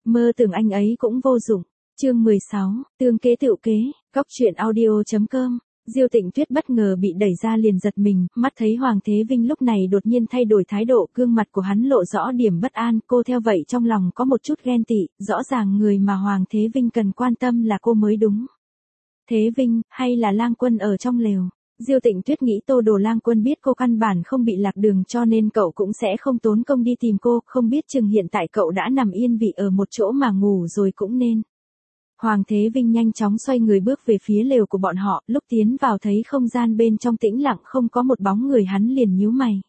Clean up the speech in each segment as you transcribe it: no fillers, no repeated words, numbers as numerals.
Mơ tưởng anh ấy cũng vô dụng. Chương 16, tương kế tựu kế, góc truyện audio.com. Diêu Tịnh Tuyết bất ngờ bị đẩy ra liền giật mình, mắt thấy Hoàng Thế Vinh lúc này đột nhiên thay đổi thái độ, gương mặt của hắn lộ rõ điểm bất an, cô theo vậy trong lòng có một chút ghen tị, rõ ràng người mà Hoàng Thế Vinh cần quan tâm là cô mới đúng. Thế Vinh, hay là Lang Quân ở trong lều? Diêu Tịnh Tuyết nghĩ Tô Đồ Lang Quân biết cô căn bản không bị lạc đường cho nên cậu cũng sẽ không tốn công đi tìm cô, không biết chừng hiện tại cậu đã nằm yên vị ở một chỗ mà ngủ rồi cũng nên. Hoàng Thế Vinh nhanh chóng xoay người bước về phía lều của bọn họ, lúc tiến vào thấy không gian bên trong tĩnh lặng không có một bóng người hắn liền nhíu mày.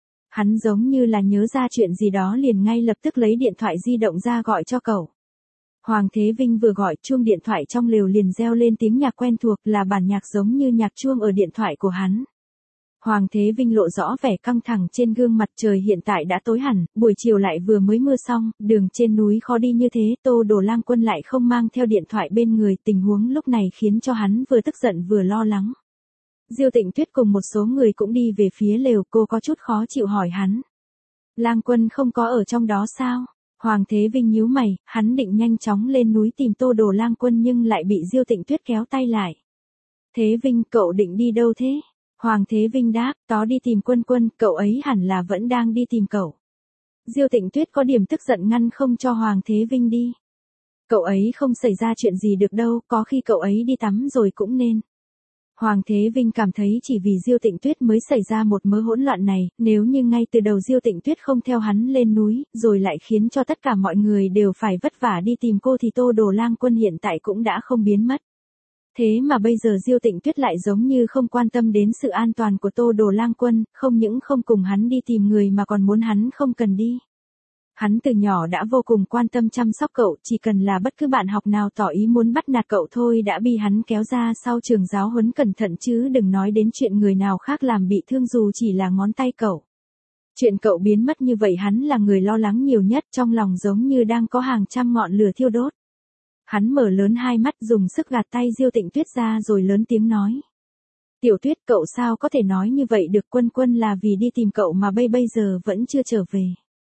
Hắn giống như là nhớ ra chuyện gì đó liền ngay lập tức lấy điện thoại di động ra gọi cho cậu. Hoàng Thế Vinh vừa gọi chuông điện thoại trong lều liền reo lên tiếng nhạc quen thuộc là bản nhạc giống như nhạc chuông ở điện thoại của hắn. Hoàng Thế Vinh lộ rõ vẻ căng thẳng trên gương mặt, trời hiện tại đã tối hẳn, buổi chiều lại vừa mới mưa xong, đường trên núi khó đi như thế, Tô Đồ Lang Quân lại không mang theo điện thoại bên người, tình huống lúc này khiến cho hắn vừa tức giận vừa lo lắng. Diêu Tịnh Tuyết cùng một số người cũng đi về phía lều, cô có chút khó chịu hỏi hắn. Lang Quân không có ở trong đó sao? Hoàng Thế Vinh nhíu mày, hắn định nhanh chóng lên núi tìm Tô Đồ Lang Quân nhưng lại bị Diêu Tịnh Tuyết kéo tay lại. Thế Vinh, cậu định đi đâu thế? Hoàng Thế Vinh đáp, tó đi tìm Quân Quân, cậu ấy hẳn là vẫn đang đi tìm cậu. Diêu Tịnh Tuyết có điểm tức giận ngăn không cho Hoàng Thế Vinh đi. Cậu ấy không xảy ra chuyện gì được đâu, có khi cậu ấy đi tắm rồi cũng nên. Hoàng Thế Vinh cảm thấy chỉ vì Diêu Tịnh Tuyết mới xảy ra một mớ hỗn loạn này, nếu như ngay từ đầu Diêu Tịnh Tuyết không theo hắn lên núi, rồi lại khiến cho tất cả mọi người đều phải vất vả đi tìm cô thì Tô Đồ Lang Quân hiện tại cũng đã không biến mất. Thế mà bây giờ Diêu Tịnh Tuyết lại giống như không quan tâm đến sự an toàn của Tô Đồ Lang Quân, không những không cùng hắn đi tìm người mà còn muốn hắn không cần đi. Hắn từ nhỏ đã vô cùng quan tâm chăm sóc cậu, chỉ cần là bất cứ bạn học nào tỏ ý muốn bắt nạt cậu thôi đã bị hắn kéo ra sau trường giáo huấn cẩn thận chứ đừng nói đến chuyện người nào khác làm bị thương dù chỉ là ngón tay cậu. Chuyện cậu biến mất như vậy hắn là người lo lắng nhiều nhất, trong lòng giống như đang có hàng trăm ngọn lửa thiêu đốt. Hắn mở lớn hai mắt dùng sức gạt tay Diêu Tịnh Tuyết ra rồi lớn tiếng nói. Tiểu Tuyết, cậu sao có thể nói như vậy được, Quân Quân là vì đi tìm cậu mà bây giờ vẫn chưa trở về.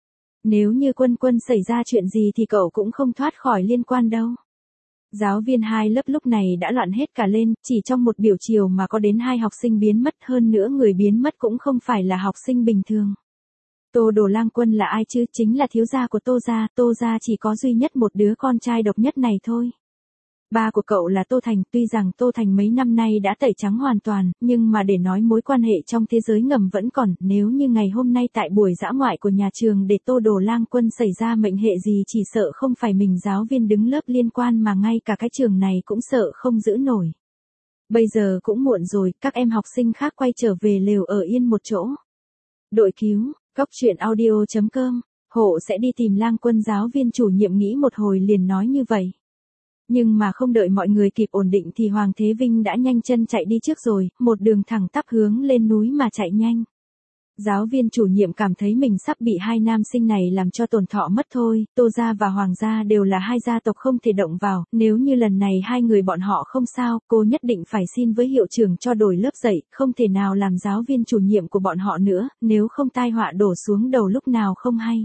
Nếu như Quân Quân xảy ra chuyện gì thì cậu cũng không thoát khỏi liên quan đâu. Giáo viên hai lớp lúc này đã loạn hết cả lên, chỉ trong một buổi chiều mà có đến 2 học sinh biến mất, hơn nữa người biến mất cũng không phải là học sinh bình thường. Tô Đồ Lang Quân là ai chứ, chính là thiếu gia của Tô gia chỉ có duy nhất một đứa con trai độc nhất này thôi. Ba của cậu là Tô Thành, tuy rằng Tô Thành mấy năm nay đã tẩy trắng hoàn toàn, nhưng mà để nói mối quan hệ trong thế giới ngầm vẫn còn, nếu như ngày hôm nay tại buổi dã ngoại của nhà trường để Tô Đồ Lang Quân xảy ra mệnh hệ gì chỉ sợ không phải mình giáo viên đứng lớp liên quan mà ngay cả cái trường này cũng sợ không giữ nổi. Bây giờ cũng muộn rồi, các em học sinh khác quay trở về lều ở yên một chỗ. Đội cứu, góc truyện audio.com, hộ sẽ đi tìm Lang Quân, giáo viên chủ nhiệm nghĩ một hồi liền nói như vậy. Nhưng mà không đợi mọi người kịp ổn định thì Hoàng Thế Vinh đã nhanh chân chạy đi trước rồi, một đường thẳng tắp hướng lên núi mà chạy nhanh. Giáo viên chủ nhiệm cảm thấy mình sắp bị hai nam sinh này làm cho tổn thọ mất thôi, Tô gia và Hoàng gia đều là hai gia tộc không thể động vào, nếu như lần này hai người bọn họ không sao, cô nhất định phải xin với hiệu trưởng cho đổi lớp dạy, không thể nào làm giáo viên chủ nhiệm của bọn họ nữa, nếu không tai họa đổ xuống đầu lúc nào không hay.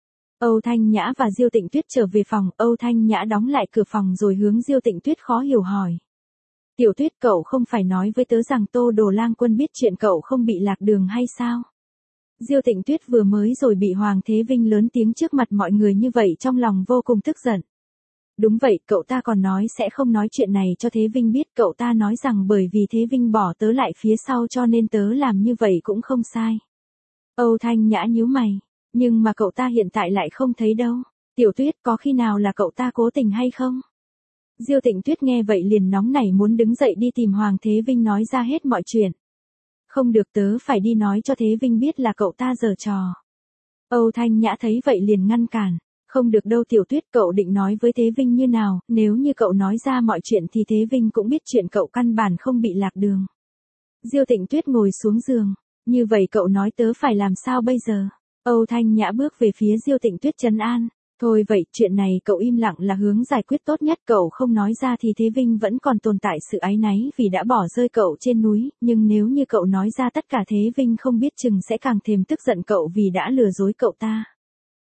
Âu Thanh Nhã và Diêu Tịnh Tuyết trở về phòng, Âu Thanh Nhã đóng lại cửa phòng rồi hướng Diêu Tịnh Tuyết khó hiểu hỏi. Tiểu Tuyết, cậu không phải nói với tớ rằng Tô Đồ Lang Quân biết chuyện cậu không bị lạc đường hay sao? Diêu Tịnh Tuyết vừa mới rồi bị Hoàng Thế Vinh lớn tiếng trước mặt mọi người như vậy trong lòng vô cùng tức giận. Đúng vậy, cậu ta còn nói sẽ không nói chuyện này cho Thế Vinh biết, cậu ta nói rằng bởi vì Thế Vinh bỏ tớ lại phía sau cho nên tớ làm như vậy cũng không sai. Âu Thanh Nhã nhíu mày. Nhưng mà cậu ta hiện tại lại không thấy đâu. Tiểu Tuyết, có khi nào là cậu ta cố tình hay không? Diêu Tịnh Tuyết nghe vậy liền nóng nảy muốn đứng dậy đi tìm Hoàng Thế Vinh nói ra hết mọi chuyện. Không được, tớ phải đi nói cho Thế Vinh biết là cậu ta giở trò. Âu Thanh Nhã thấy vậy liền ngăn cản. Không được đâu Tiểu Tuyết, cậu định nói với Thế Vinh như nào, nếu như cậu nói ra mọi chuyện thì Thế Vinh cũng biết chuyện cậu căn bản không bị lạc đường. Diêu Tịnh Tuyết ngồi xuống giường. Như vậy cậu nói tớ phải làm sao bây giờ? Âu Thanh Nhã bước về phía Diêu Tịnh Tuyết trấn an. Thôi vậy, chuyện này cậu im lặng là hướng giải quyết tốt nhất, cậu không nói ra thì Thế Vinh vẫn còn tồn tại sự áy náy vì đã bỏ rơi cậu trên núi, nhưng nếu như cậu nói ra tất cả Thế Vinh không biết chừng sẽ càng thêm tức giận cậu vì đã lừa dối cậu ta.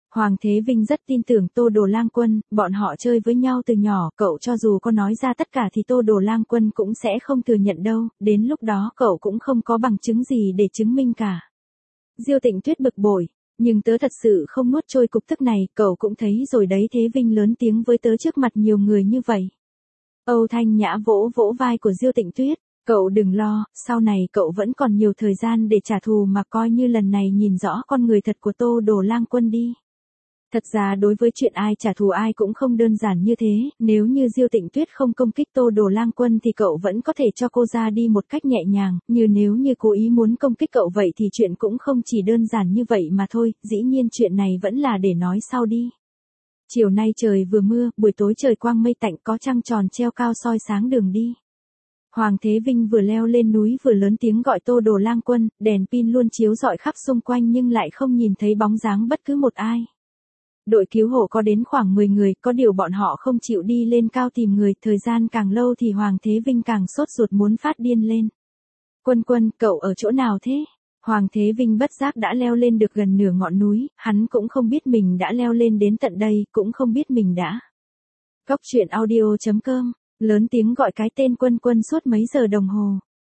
Hoàng Thế Vinh rất tin tưởng Tô Đồ Lang Quân, bọn họ chơi với nhau từ nhỏ, cậu cho dù có nói ra tất cả thì Tô Đồ Lang Quân cũng sẽ không thừa nhận đâu, đến lúc đó cậu cũng không có bằng chứng gì để chứng minh cả. Diêu Tịnh Tuyết bực bội, nhưng tớ thật sự không nuốt trôi cục tức này, cậu cũng thấy rồi đấy. Thế Vinh lớn tiếng với tớ trước mặt nhiều người như vậy. Âu Thanh Nhã vỗ vỗ vai của Diêu Tịnh Tuyết, cậu đừng lo, sau này cậu vẫn còn nhiều thời gian để trả thù mà coi như lần này nhìn rõ con người thật của Tô Đồ Lang Quân đi. Thật ra đối với chuyện ai trả thù ai cũng không đơn giản như thế, nếu như Diêu Tịnh Tuyết không công kích Tô Đồ Lang Quân thì cậu vẫn có thể cho cô ra đi một cách nhẹ nhàng, nếu như cố ý muốn công kích cậu vậy thì chuyện cũng không chỉ đơn giản như vậy mà thôi, dĩ nhiên chuyện này vẫn là để nói sau đi. Chiều nay trời vừa mưa, buổi tối trời quang mây tạnh, có trăng tròn treo cao soi sáng đường đi. Hoàng Thế Vinh vừa leo lên núi vừa lớn tiếng gọi Tô Đồ Lang Quân, đèn pin luôn chiếu rọi khắp xung quanh nhưng lại không nhìn thấy bóng dáng bất cứ một ai. Đội cứu hộ có đến khoảng 10 người, có điều bọn họ không chịu đi lên cao tìm người, thời gian càng lâu thì Hoàng Thế Vinh càng sốt ruột muốn phát điên lên. Quân Quân, cậu ở chỗ nào thế? Hoàng Thế Vinh bất giác đã leo lên được gần nửa ngọn núi, hắn cũng không biết mình đã leo lên đến tận đây, cũng không biết mình đã. Góc truyện audio.com, lớn tiếng gọi cái tên Quân Quân suốt mấy giờ đồng hồ.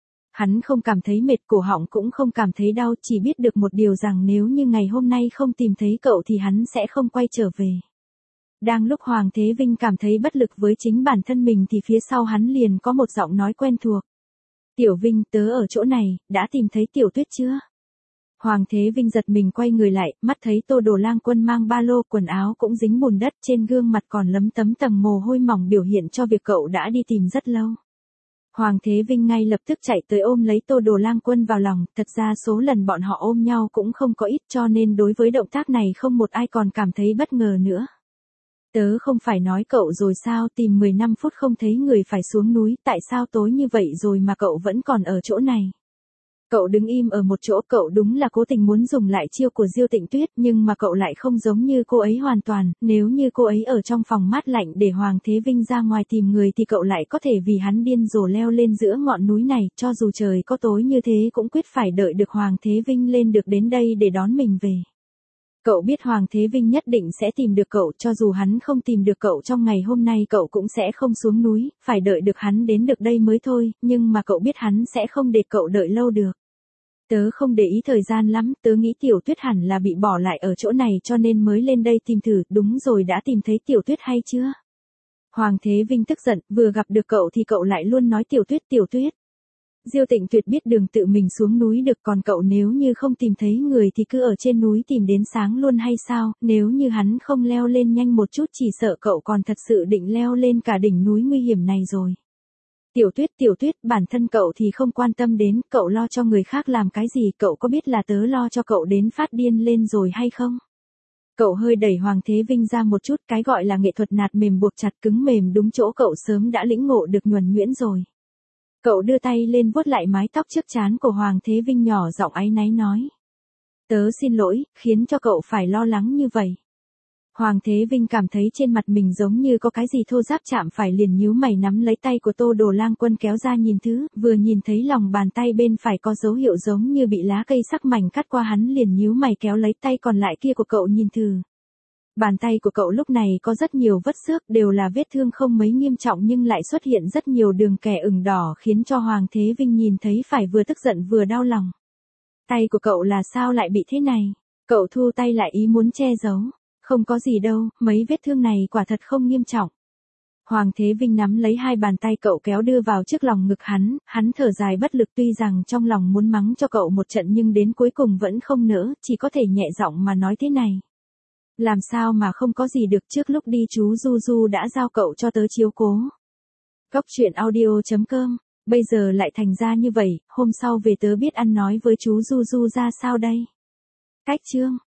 Hắn không cảm thấy mệt, cổ họng cũng không cảm thấy đau, chỉ biết được một điều rằng nếu như ngày hôm nay không tìm thấy cậu thì hắn sẽ không quay trở về. Đang lúc Hoàng Thế Vinh cảm thấy bất lực với chính bản thân mình thì phía sau hắn liền có một giọng nói quen thuộc. Tiểu Vinh, tớ ở chỗ này, đã tìm thấy Tiểu Tuyết chưa? Hoàng Thế Vinh giật mình quay người lại, mắt thấy Tô Đồ Lang Quân mang ba lô, quần áo cũng dính bùn đất, trên gương mặt còn lấm tấm tầng mồ hôi mỏng biểu hiện cho việc cậu đã đi tìm rất lâu. Hoàng Thế Vinh ngay lập tức chạy tới ôm lấy Tô Đồ Lang Quân vào lòng, thật ra số lần bọn họ ôm nhau cũng không có ít cho nên đối với động tác này không một ai còn cảm thấy bất ngờ nữa. Tớ không phải nói cậu rồi sao, tìm 15 phút không thấy người phải xuống núi, tại sao tối như vậy rồi mà cậu vẫn còn ở chỗ này? Cậu đứng im ở một chỗ, cậu đúng là cố tình muốn dùng lại chiêu của Diêu Tịnh Tuyết, nhưng mà cậu lại không giống như cô ấy hoàn toàn, nếu như cô ấy ở trong phòng mát lạnh để Hoàng Thế Vinh ra ngoài tìm người thì cậu lại có thể vì hắn điên rồ leo lên giữa ngọn núi này, cho dù trời có tối như thế cũng quyết phải đợi được Hoàng Thế Vinh lên được đến đây để đón mình về. Cậu biết Hoàng Thế Vinh nhất định sẽ tìm được cậu, cho dù hắn không tìm được cậu trong ngày hôm nay cậu cũng sẽ không xuống núi, phải đợi được hắn đến được đây mới thôi, nhưng mà cậu biết hắn sẽ không để cậu đợi lâu được. Tớ không để ý thời gian lắm, tớ nghĩ Tiểu Tuyết hẳn là bị bỏ lại ở chỗ này cho nên mới lên đây tìm thử, đúng rồi, đã tìm thấy Tiểu Tuyết hay chưa? Hoàng Thế Vinh tức giận, vừa gặp được cậu thì cậu lại luôn nói Tiểu Tuyết, Tiểu Tuyết. Diêu Tịnh Tuyệt biết đường tự mình xuống núi được, còn cậu nếu như không tìm thấy người thì cứ ở trên núi tìm đến sáng luôn hay sao, nếu như hắn không leo lên nhanh một chút chỉ sợ cậu còn thật sự định leo lên cả đỉnh núi nguy hiểm này rồi. Tiểu Tuyết, bản thân cậu thì không quan tâm đến, cậu lo cho người khác làm cái gì, cậu có biết là tớ lo cho cậu đến phát điên lên rồi hay không? Cậu hơi đẩy Hoàng Thế Vinh ra một chút, cái gọi là nghệ thuật nạt mềm buộc chặt cứng mềm đúng chỗ cậu sớm đã lĩnh ngộ được nhuần nhuyễn rồi. Cậu đưa tay lên vuốt lại mái tóc trước trán của Hoàng Thế Vinh, nhỏ giọng áy náy nói. Tớ xin lỗi, khiến cho cậu phải lo lắng như vậy. Hoàng Thế Vinh cảm thấy trên mặt mình giống như có cái gì thô ráp chạm phải, liền nhíu mày nắm lấy tay của Tô Đồ Lang Quân kéo ra nhìn thứ, vừa nhìn thấy lòng bàn tay bên phải có dấu hiệu giống như bị lá cây sắc mảnh cắt qua, hắn liền nhíu mày kéo lấy tay còn lại kia của cậu nhìn thử. Bàn tay của cậu lúc này có rất nhiều vết xước, đều là vết thương không mấy nghiêm trọng nhưng lại xuất hiện rất nhiều đường kẻ ửng đỏ khiến cho Hoàng Thế Vinh nhìn thấy phải vừa tức giận vừa đau lòng. Tay của cậu là sao lại bị thế này? Cậu thu tay lại ý muốn che giấu. Không có gì đâu, mấy vết thương này quả thật không nghiêm trọng. Hoàng Thế Vinh nắm lấy hai bàn tay cậu kéo đưa vào trước lòng ngực hắn thở dài bất lực, tuy rằng trong lòng muốn mắng cho cậu một trận nhưng đến cuối cùng vẫn không nỡ, chỉ có thể nhẹ giọng mà nói thế này. Làm sao mà không có gì được, trước lúc đi chú Du Du đã giao cậu cho tớ chiếu cố. Góc truyện audio.com, bây giờ lại thành ra như vậy, hôm sau về tớ biết ăn nói với chú Du Du ra sao đây? Cách chương